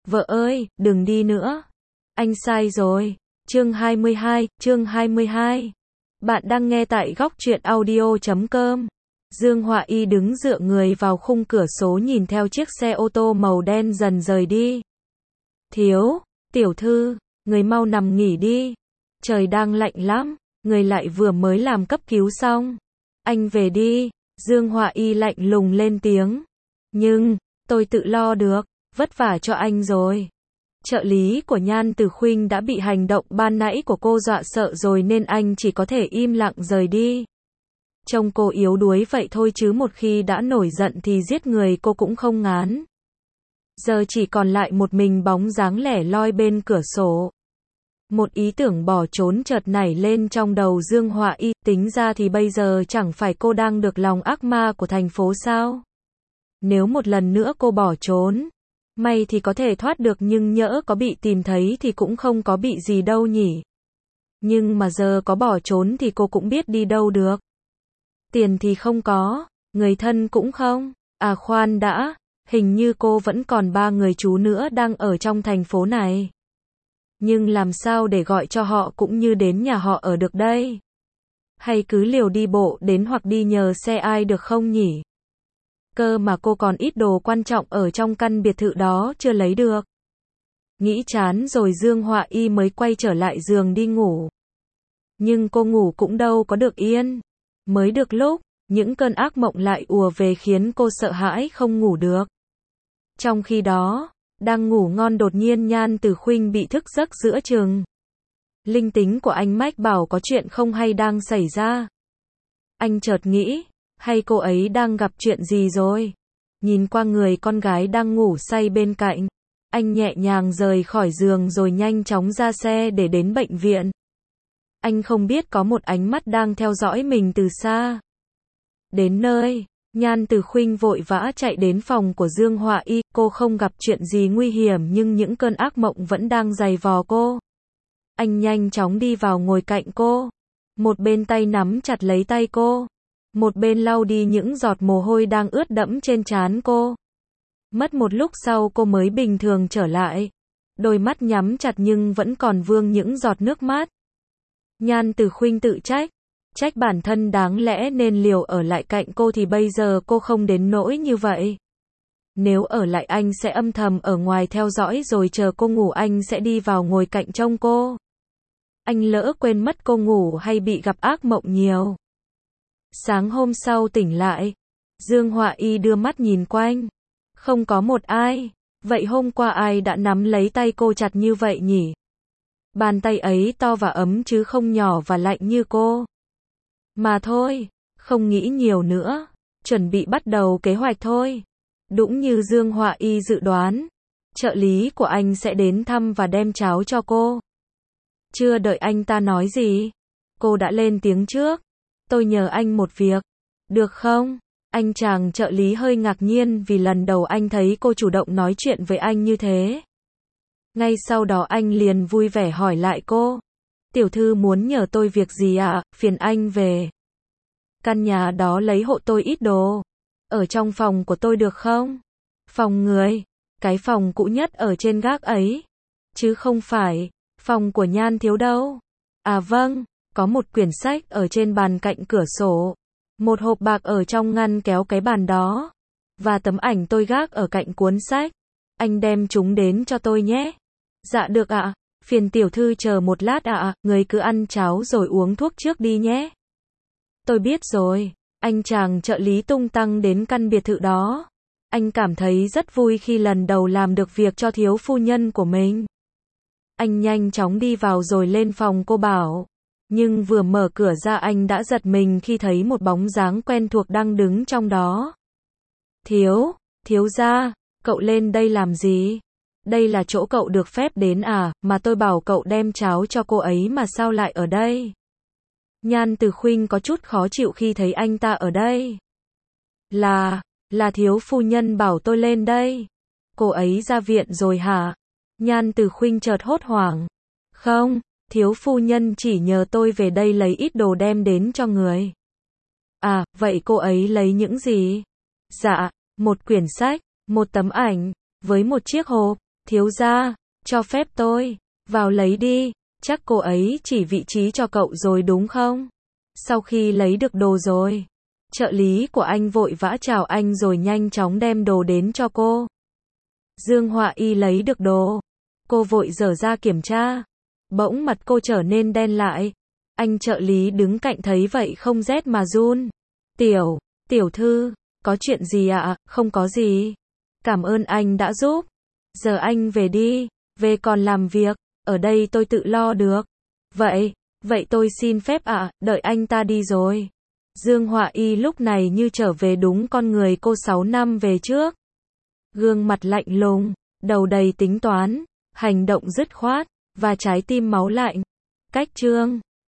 Vợ ơi, đừng đi nữa. Anh sai rồi. Chương 22. Bạn đang nghe tại góc truyện audio.com. Dương Họa Y đứng dựa người vào khung cửa sổ nhìn theo chiếc xe ô tô màu đen dần rời đi. Tiểu thư, người mau nằm nghỉ đi. Trời đang lạnh lắm, người lại vừa mới làm cấp cứu xong. Anh về đi, Dương Họa Y lạnh lùng lên tiếng. Nhưng, tôi tự lo được, vất vả cho anh rồi. Trợ lý của Nhan Từ Khuynh đã bị hành động ban nãy của cô dọa sợ rồi nên anh chỉ có thể im lặng rời đi. Trông cô yếu đuối vậy thôi chứ một khi đã nổi giận thì giết người cô cũng không ngán. Giờ chỉ còn lại một mình bóng dáng lẻ loi bên cửa sổ. Một ý tưởng bỏ trốn chợt nảy lên trong đầu Dương Họa Y, tính ra thì bây giờ chẳng phải cô đang được lòng ác ma của thành phố sao? Nếu một lần nữa cô bỏ trốn, may thì có thể thoát được nhưng nhỡ có bị tìm thấy thì cũng không có bị gì đâu nhỉ. Nhưng mà giờ có bỏ trốn thì cô cũng biết đi đâu được. Tiền thì không có, người thân cũng không. À khoan đã, hình như cô vẫn còn 3 người chú nữa đang ở trong thành phố này. Nhưng làm sao để gọi cho họ cũng như đến nhà họ ở được đây? Hay cứ liều đi bộ đến hoặc đi nhờ xe ai được không nhỉ? Cơ mà cô còn ít đồ quan trọng ở trong căn biệt thự đó chưa lấy được. Nghĩ chán rồi Dương Họa Y mới quay trở lại giường đi ngủ. Nhưng cô ngủ cũng đâu có được yên. Mới được lúc, những cơn ác mộng lại ùa về khiến cô sợ hãi không ngủ được. Trong khi đó, đang ngủ ngon đột nhiên Nhan Từ Khuynh bị thức giấc giữa chừng. Linh tính của anh mách bảo có chuyện không hay đang xảy ra. Anh chợt nghĩ, hay cô ấy đang gặp chuyện gì rồi? Nhìn qua người con gái đang ngủ say bên cạnh, anh nhẹ nhàng rời khỏi giường rồi nhanh chóng ra xe để đến bệnh viện. Anh không biết có một ánh mắt đang theo dõi mình từ xa. Đến nơi, Nhan Từ Khuynh vội vã chạy đến phòng của Dương Họa Y, cô không gặp chuyện gì nguy hiểm nhưng những cơn ác mộng vẫn đang giày vò cô. Anh nhanh chóng đi vào ngồi cạnh cô, một bên tay nắm chặt lấy tay cô, một bên lau đi những giọt mồ hôi đang ướt đẫm trên trán cô. Mất một lúc sau cô mới bình thường trở lại, đôi mắt nhắm chặt nhưng vẫn còn vương những giọt nước mắt. Nhan Từ Khuynh tự trách bản thân đáng lẽ nên liều ở lại cạnh cô thì bây giờ cô không đến nỗi như vậy. Nếu ở lại anh sẽ âm thầm ở ngoài theo dõi rồi chờ cô ngủ anh sẽ đi vào ngồi cạnh trông cô. Anh lỡ quên mất cô ngủ hay bị gặp ác mộng nhiều. Sáng hôm sau tỉnh lại, Dương Họa Y đưa mắt nhìn quanh. Không có một ai. Vậy hôm qua ai đã nắm lấy tay cô chặt như vậy nhỉ? Bàn tay ấy to và ấm chứ không nhỏ và lạnh như cô. Mà thôi, không nghĩ nhiều nữa, chuẩn bị bắt đầu kế hoạch thôi. Đúng như Dương Họa Y dự đoán, trợ lý của anh sẽ đến thăm và đem cháo cho cô. Chưa đợi anh ta nói gì, cô đã lên tiếng trước. Tôi nhờ anh một việc, được không? Anh chàng trợ lý hơi ngạc nhiên vì lần đầu anh thấy cô chủ động nói chuyện với anh như thế. Ngay sau đó anh liền vui vẻ hỏi lại cô. Tiểu thư muốn nhờ tôi việc gì ạ? Phiền anh về căn nhà đó lấy hộ tôi ít đồ. Ở trong phòng của tôi được không? Phòng người? Cái phòng cũ nhất ở trên gác ấy. Chứ không phải phòng của Nhan thiếu đâu. À vâng, có một quyển sách ở trên bàn cạnh cửa sổ. Một hộp bạc ở trong ngăn kéo cái bàn đó. Và tấm ảnh tôi gác ở cạnh cuốn sách. Anh đem chúng đến cho tôi nhé. Dạ được ạ. Phiền tiểu thư chờ một lát ạ. Người cứ ăn cháo rồi uống thuốc trước đi nhé. Tôi biết rồi. Anh chàng trợ lý tung tăng đến căn biệt thự đó. Anh cảm thấy rất vui khi lần đầu làm được việc cho thiếu phu nhân của mình. Anh nhanh chóng đi vào rồi lên phòng cô bảo. Nhưng vừa mở cửa ra anh đã giật mình khi thấy một bóng dáng quen thuộc đang đứng trong đó. Thiếu gia, cậu lên đây làm gì? Đây là chỗ cậu được phép đến à, mà tôi bảo cậu đem cháo cho cô ấy mà sao lại ở đây? Nhan Từ Khuynh có chút khó chịu khi thấy anh ta ở đây. Là thiếu phu nhân bảo tôi lên đây. Cô ấy ra viện rồi hả? Nhan Từ Khuynh chợt hốt hoảng. Không, thiếu phu nhân chỉ nhờ tôi về đây lấy ít đồ đem đến cho người. À, vậy cô ấy lấy những gì? Dạ, một quyển sách, một tấm ảnh, với một chiếc hộp. Thiếu gia, cho phép tôi vào lấy đi. Chắc cô ấy chỉ vị trí cho cậu rồi đúng không? Sau khi lấy được đồ rồi, trợ lý của anh vội vã chào anh rồi nhanh chóng đem đồ đến cho cô. Dương Họa Y lấy được đồ, cô vội dở ra kiểm tra. Bỗng mặt cô trở nên đen lại. Anh trợ lý đứng cạnh thấy vậy không rét mà run. Tiểu thư, có chuyện gì ạ? Không có gì. Cảm ơn anh đã giúp. Giờ anh về đi, về còn làm việc, ở đây tôi tự lo được. Vậy tôi xin phép ạ, đợi anh ta đi rồi. Dương Họa Y lúc này như trở về đúng con người cô 6 năm về trước. Gương mặt lạnh lùng, đầu đầy tính toán, hành động dứt khoát, và trái tim máu lạnh. Cách chương